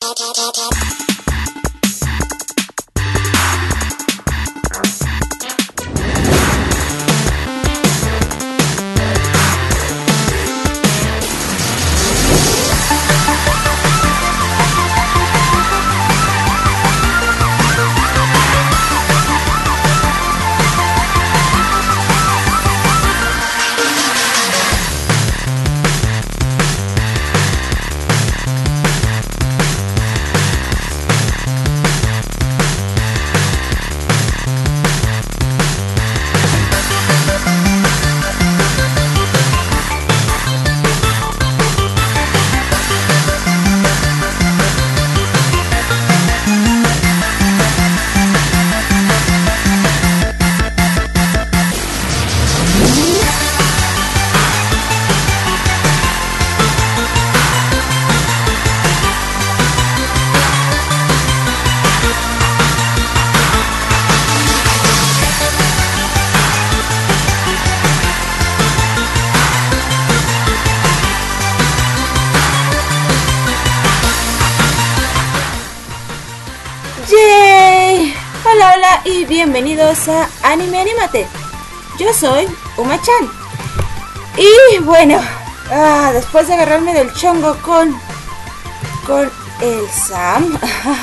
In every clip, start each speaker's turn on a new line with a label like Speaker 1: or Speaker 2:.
Speaker 1: ¡Yay! Hola, hola y bienvenidos a Anime Anímate. Yo soy Uma-chan. Y bueno, después de agarrarme del chongo con el Sam,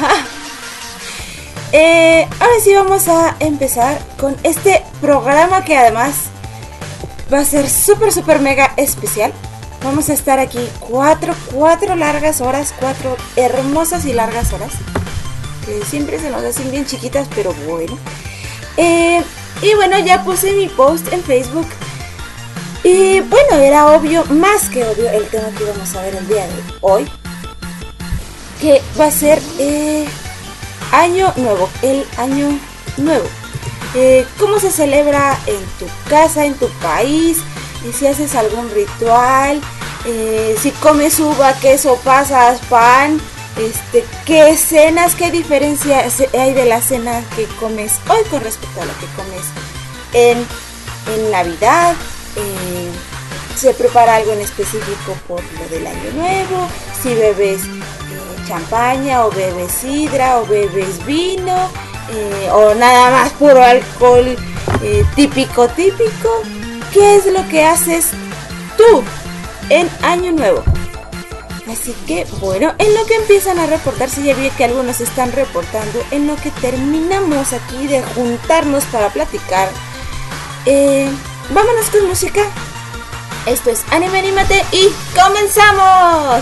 Speaker 1: ahora sí vamos a empezar con este programa que además va a ser súper mega especial. Vamos a estar aquí cuatro largas horas, 4 hermosas y largas horas, que siempre se nos hacen bien chiquitas, pero bueno. Y bueno, ya puse mi post en Facebook. Y bueno, era obvio, más que obvio, el tema que vamos a ver el día de hoy, que va a ser Año Nuevo, el Año Nuevo. ¿Cómo se celebra en tu casa, en tu país? Y si haces algún ritual, si comes uva, queso, pasas, pan, qué cenas, qué diferencia hay de la cena que comes hoy con respecto a lo que comes en Navidad. Se prepara algo en específico por lo del Año Nuevo, si bebes champaña o bebes sidra o bebes vino, o nada más puro alcohol típico. ¿Qué es lo que haces tú en Año Nuevo? Así que bueno, en lo que empiezan a reportarse, ya vi que algunos están reportando, en lo que terminamos aquí de juntarnos para platicar, vámonos con música. Esto es Anime Anímate y ¡comenzamos!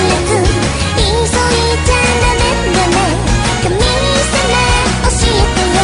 Speaker 2: Come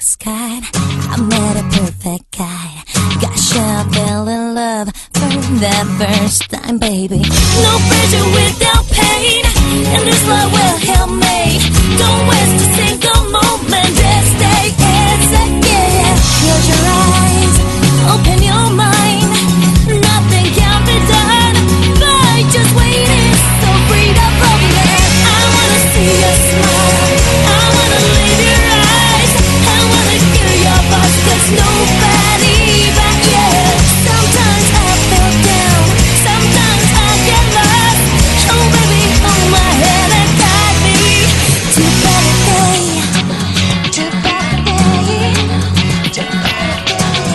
Speaker 2: next kind. I met a perfect guy. Gosh, I fell in love from that first time, baby. No pressure without pain, and this love will help me. Don't waste a single moment, just stay inside, yeah. Close your eyes, open your mind. Nothing can be done by just waiting. So breathe up from there. I wanna see you smile. I wanna leave your eyes. I wanna hear your voice, 'cause nobody but you. Sometimes I feel down, sometimes I get lost. Oh baby, hold my hand and guide me to a better day, to a better day, to a better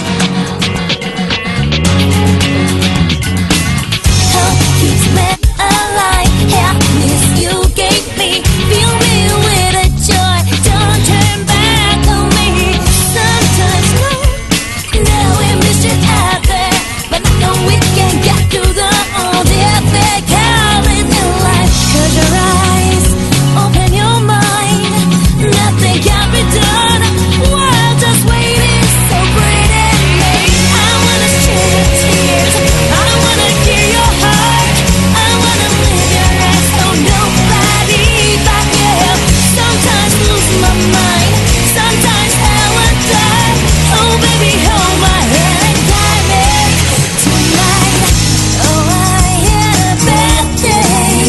Speaker 2: day. Hope keeps me alive. Happiness you gave me, fill me with a joy. Don't turn back on me. Sometimes no, we miss each other, but I know we can get through the all difficulties in life. Close your eyes, open your mind. Nothing can be done while just waiting. So breathe in me. I wanna share your tears. I wanna hear your heart. I wanna live your life. So nobody but you. Sometimes lose my mind. Sometimes I will die. Oh baby, hold my hand and guide me tonight. Oh, I had a bad day.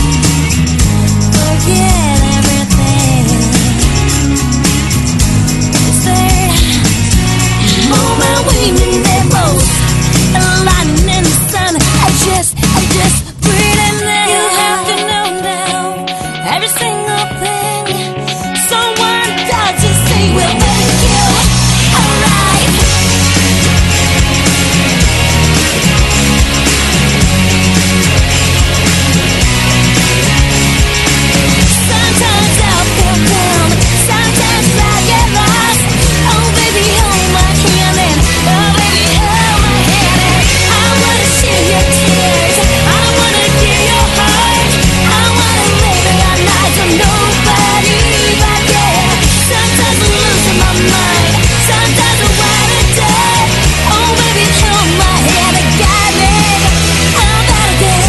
Speaker 2: Forget everything. Is there moment we need most? Lying in the sun. I just breathe in there. You have to know now every single thing. Someone does just say we'll make you alright. Sometimes I feel down, sometimes I get lost. Oh baby, hold my hand and oh baby, hold my hand and I wanna share your tears. I wanna hear your heart. I wanna live your life with nobody but you. Sometimes I'm losing my mind, sometimes I wanna die. Oh baby, hold my hand and guide me. I'm about to get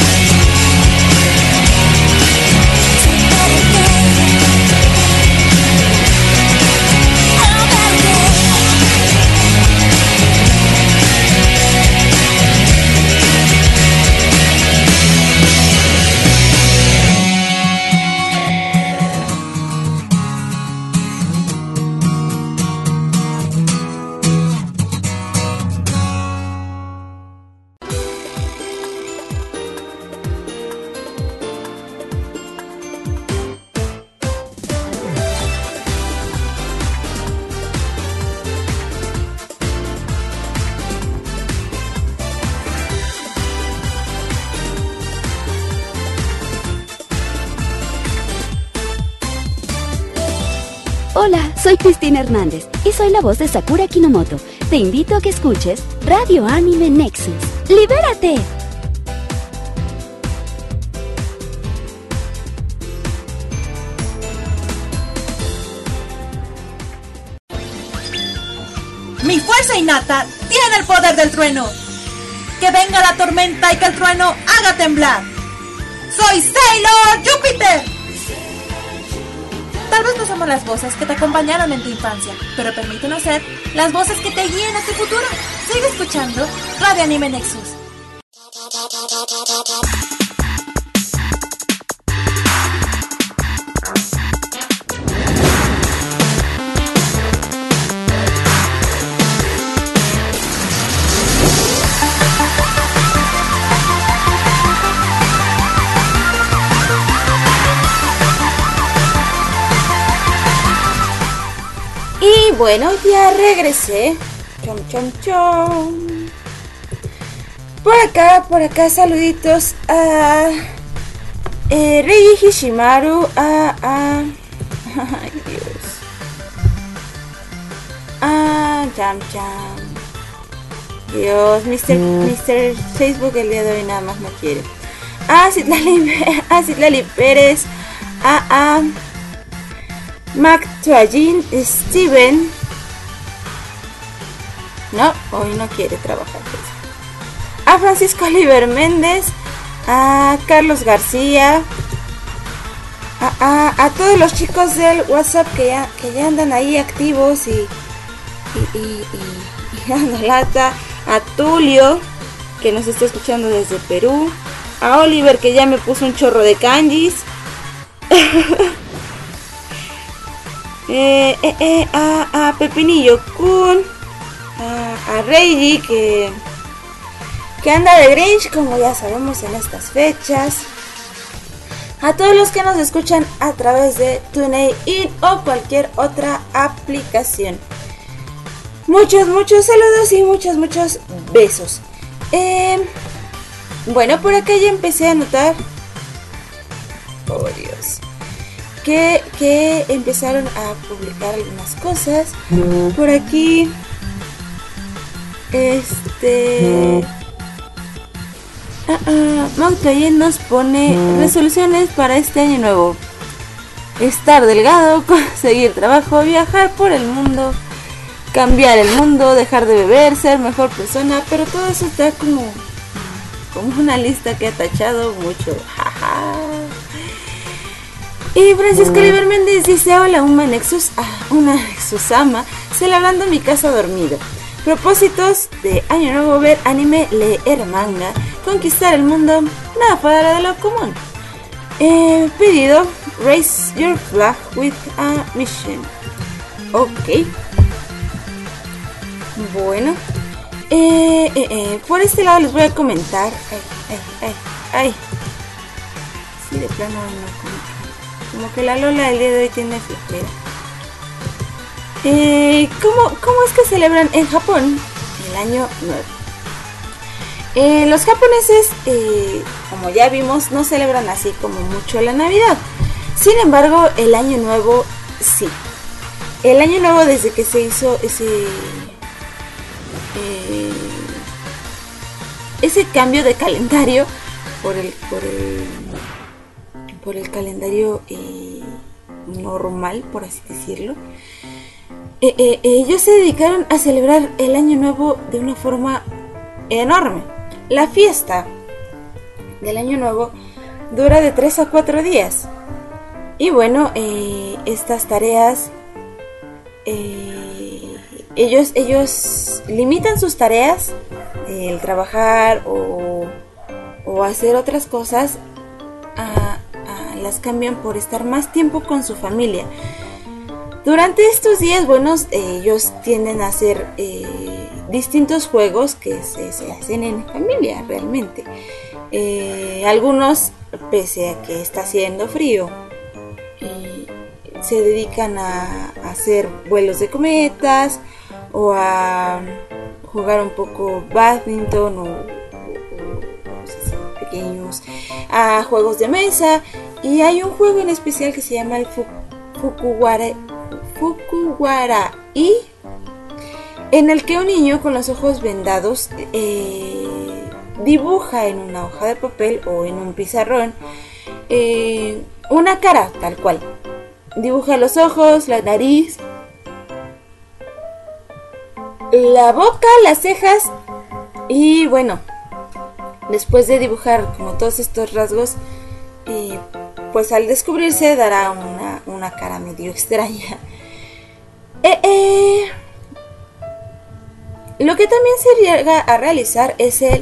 Speaker 3: Hola, soy Cristina Hernández y soy la voz de Sakura Kinomoto. Te invito a que escuches Radio Anime Nexus. ¡Libérate!
Speaker 4: Mi fuerza innata tiene el poder del trueno. Que venga la tormenta y que el trueno haga temblar. ¡Soy Sailor Júpiter! Tal vez no somos las voces que te acompañaron en tu infancia, pero permítenos ser las voces que te guíen a tu futuro. Sigue escuchando Radio Anime Nexus.
Speaker 1: Y bueno, ya regresé. Chom, chom, chom. Por acá, saluditos a Reiji Hishimaru, ay Dios, Jam Jam. Dios, Mr. Facebook el día de hoy nada más no quiere. Citlali Pérez, Mac Tuagin, Steven. No, hoy no quiere trabajar. A Francisco Oliver Méndez, a Carlos García, a todos los chicos del WhatsApp que ya andan ahí activos y dando lata, a Tulio, que nos está escuchando desde Perú, a Oliver, que ya me puso un chorro de kanjis, a Pepinillo Kun, a Reiji, que anda de Grinch, como ya sabemos en estas fechas, a todos los que nos escuchan a través de TuneIn o cualquier otra aplicación. Muchos saludos y muchos besos. Bueno, por acá ya empecé a notar, oh Dios, que empezaron a publicar algunas cosas. Por aquí, Montoyen nos pone resoluciones para este año nuevo: estar delgado, conseguir trabajo, viajar por el mundo, cambiar el mundo, dejar de beber, ser mejor persona. Pero todo eso está como una lista que ha tachado mucho. Y Francisco Oliver Méndez dice: hola, una Nexusama, celebrando mi casa dormido. Propósitos de año nuevo: ver anime, leer manga, conquistar el mundo, nada fuera de lo común. Pedido: raise your flag with a mission. Ok. Bueno, por este lado les voy a comentar. Ay. Sí, de plano no, como que la Lola del día de hoy tiene flojera. ¿Cómo es que celebran en Japón el año nuevo? Los japoneses, como ya vimos, no celebran así como mucho la Navidad. Sin embargo, el año nuevo sí. El año nuevo, desde que se hizo ese cambio de calendario por el calendario normal, por así decirlo, ellos se dedicaron a celebrar el año nuevo de una forma enorme. La fiesta del año nuevo dura de 3 a 4 días. Y bueno, estas tareas, ellos limitan sus tareas, el trabajar o hacer otras cosas, las cambian por estar más tiempo con su familia. Durante estos días buenos, ellos tienden a hacer distintos juegos que se hacen en familia realmente. Algunos, pese a que está haciendo frío, se dedican a hacer vuelos de cometas o a jugar un poco badminton o pequeños, a juegos de mesa. Y hay un juego en especial que se llama el Fukuwarai, en el que un niño con los ojos vendados dibuja en una hoja de papel o en un pizarrón una cara tal cual. Dibuja los ojos, la nariz, la boca, las cejas y bueno, después de dibujar como todos estos rasgos, pues al descubrirse dará una cara medio extraña. Lo que también se llega a realizar es el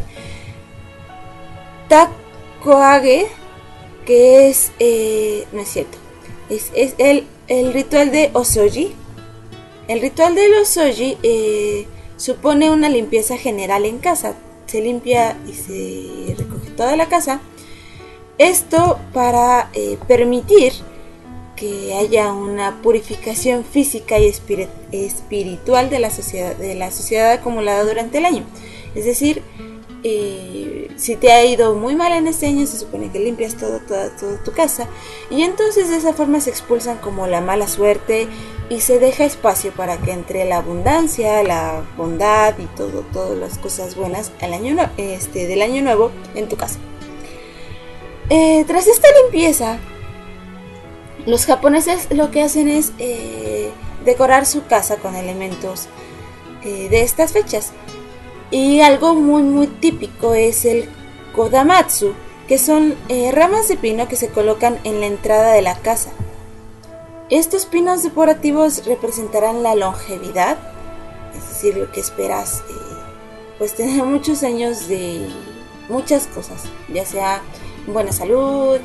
Speaker 1: takoage, que es, no es cierto, es el ritual de Osoji. El ritual del Osoji supone una limpieza general en casa. Se limpia y se recoge toda la casa. Esto para permitir que haya una purificación física y espiritual de la sociedad acumulada durante el año. Es decir, si te ha ido muy mal en este año, se supone que limpias toda tu casa, y entonces de esa forma se expulsan como la mala suerte y se deja espacio para que entre la abundancia, la bondad y todas las cosas buenas del año nuevo en tu casa. Tras esta limpieza, Los japoneses lo que hacen es decorar su casa con elementos de estas fechas. Y algo muy muy típico es el kodamatsu, que son ramas de pino que se colocan en la entrada de la casa. Estos pinos decorativos representarán la longevidad, es decir, lo que esperas, pues tener muchos años de muchas cosas, ya sea buena salud,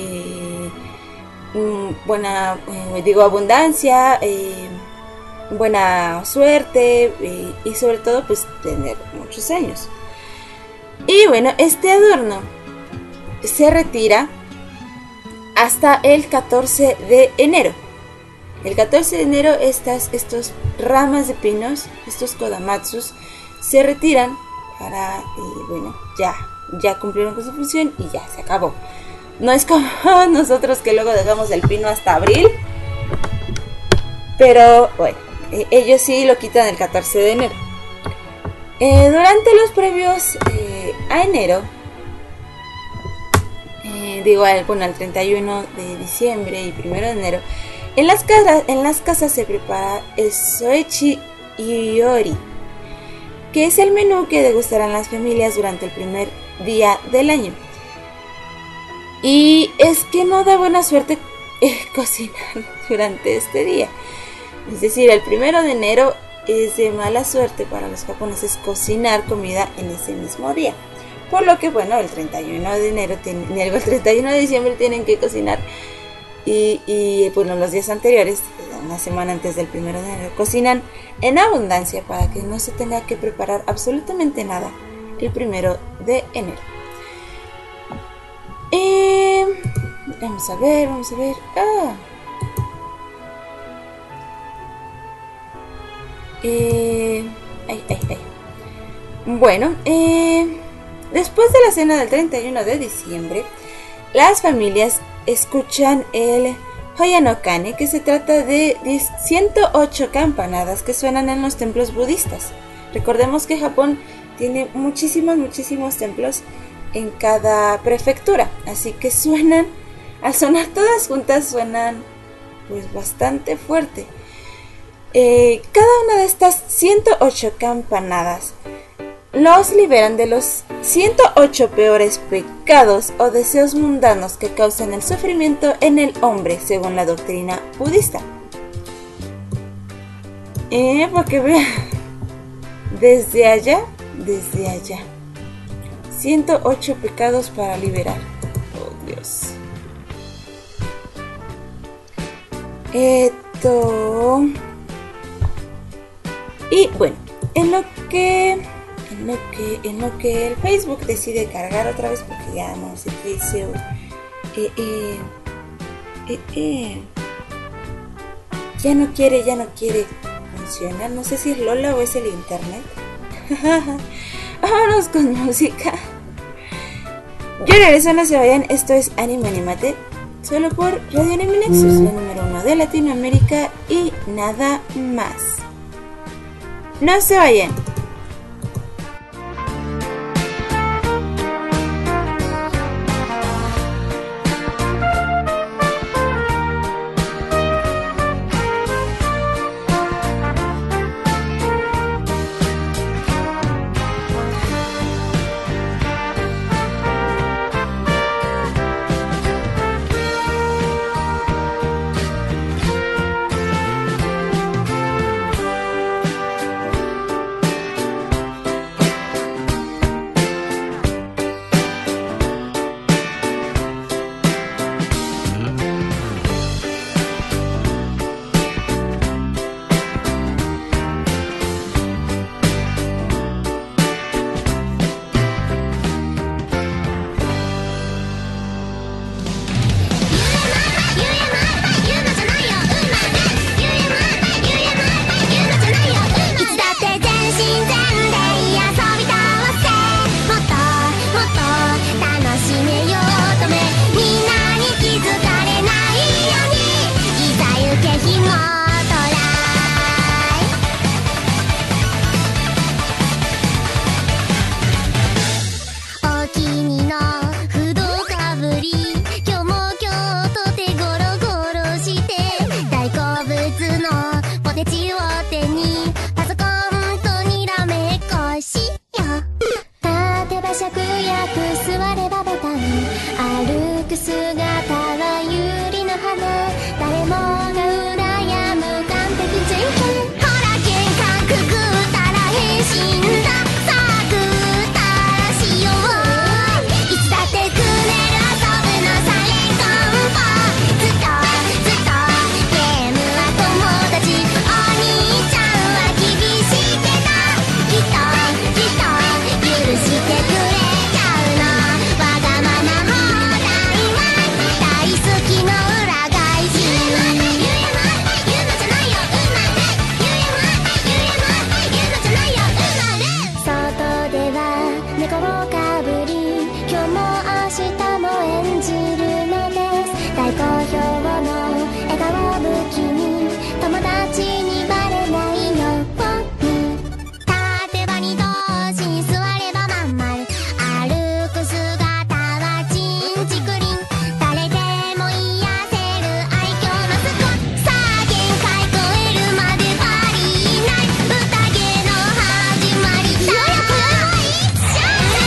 Speaker 1: buena, abundancia, buena suerte, y sobre todo pues tener muchos años. Y bueno, este adorno se retira hasta el 14 de enero. El 14 de enero estos ramas de pinos, estos kodamatsus, se retiran para, ya cumplieron con su función y ya se acabó. No es como nosotros que luego dejamos el pino hasta abril, pero bueno, ellos sí lo quitan el 14 de enero. Durante los previos a enero, al 31 de diciembre y 1 de enero, en las casas se prepara el soechi iori, que es el menú que degustarán las familias durante el primer día del año. Y es que no da buena suerte cocinar durante este día. Es decir, el 1 de enero es de mala suerte para los japoneses cocinar comida en ese mismo día. Por lo que, bueno, el 31 de diciembre tienen que cocinar. Y bueno, los días anteriores, una semana antes del 1 de enero, cocinan en abundancia para que no se tenga que preparar absolutamente nada el 1 de enero. Vamos a ver. Bueno, después de la cena del 31 de diciembre, las familias escuchan el Hoyanokane, que se trata de 108 campanadas que suenan en los templos budistas. Recordemos que Japón tiene muchísimos templos en cada prefectura, así que al sonar todas juntas suenan pues bastante fuerte. Cada una de estas 108 campanadas los liberan de los 108 peores pecados o deseos mundanos que causan el sufrimiento en el hombre, según la doctrina budista. Para que vean, desde allá, 108 pecados para liberar. Oh, Dios. Y bueno, en lo que el Facebook decide cargar otra vez, porque ya no sé qué ya no quiere funcionar. No sé si es Lola o es el internet. Vámonos con música. Yo regreso, no se vayan. Esto es Anime Animate, solo por Radio Anime Nexus, la número 1 de Latinoamérica y nada más. No se vayan.
Speaker 5: 芍薬座ればボタン歩く姿はユリの花誰もが羨む完璧人権ほら玄関くぐったら変身ださあぐったらしよういつだってくねる遊ぶのサイレンコンボずっとゲームは友達お兄ちゃんは厳しいけどきっと許してくれちゃうのわがまま放題は大好きの裏返し言うのじゃないようまれ言うのじゃないようまれ外では猫をかぶり今日も明日も演じるのです大好評の笑顔武器に友達にバレないように縦場に同心座ればまん丸歩く姿はちんちくりん誰でも癒せる愛嬌のスコさあ限界超えるまでバリない宴の始まりだよ一緒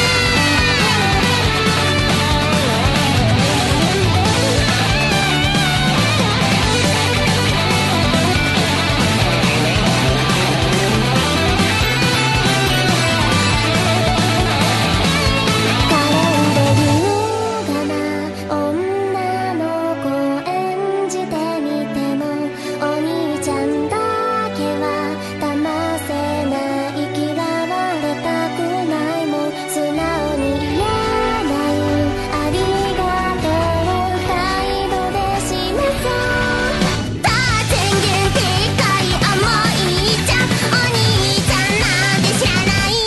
Speaker 5: 可憐で優雅な女の子演じてみてもお兄ちゃんだけは騙せない嫌われたくないもん素直に言えないありがとう態度で示そうだ宣言でかい思いじゃお兄ちゃんなんて知ら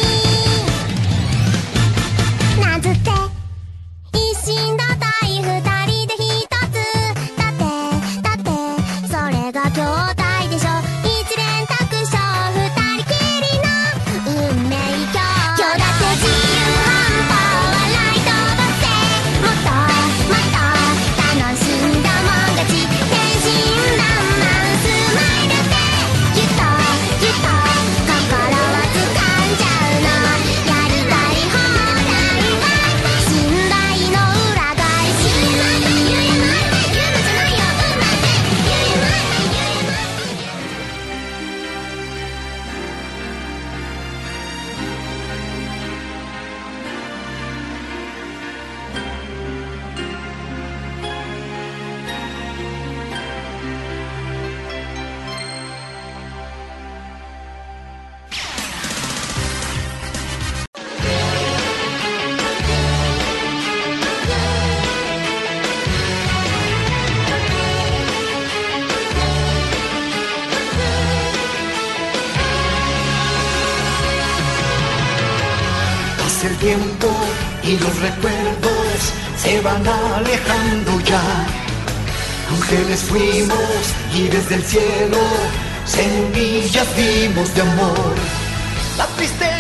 Speaker 5: ないなんつって一心同体二人で一つだってそれが兄弟でしょ一連卓勝二人きりの運命今日だって自由奔放笑い飛ばせもっと楽しんだもん勝ち天真爛漫スマイルでぎゅっと心は掴んじゃうのやりたい放題は信頼の裏返し言うのじゃないようまれ言うの
Speaker 6: Pasa el tiempo y los recuerdos se van alejando ya. Ángeles fuimos y desde el cielo semillas dimos de amor. La tristeza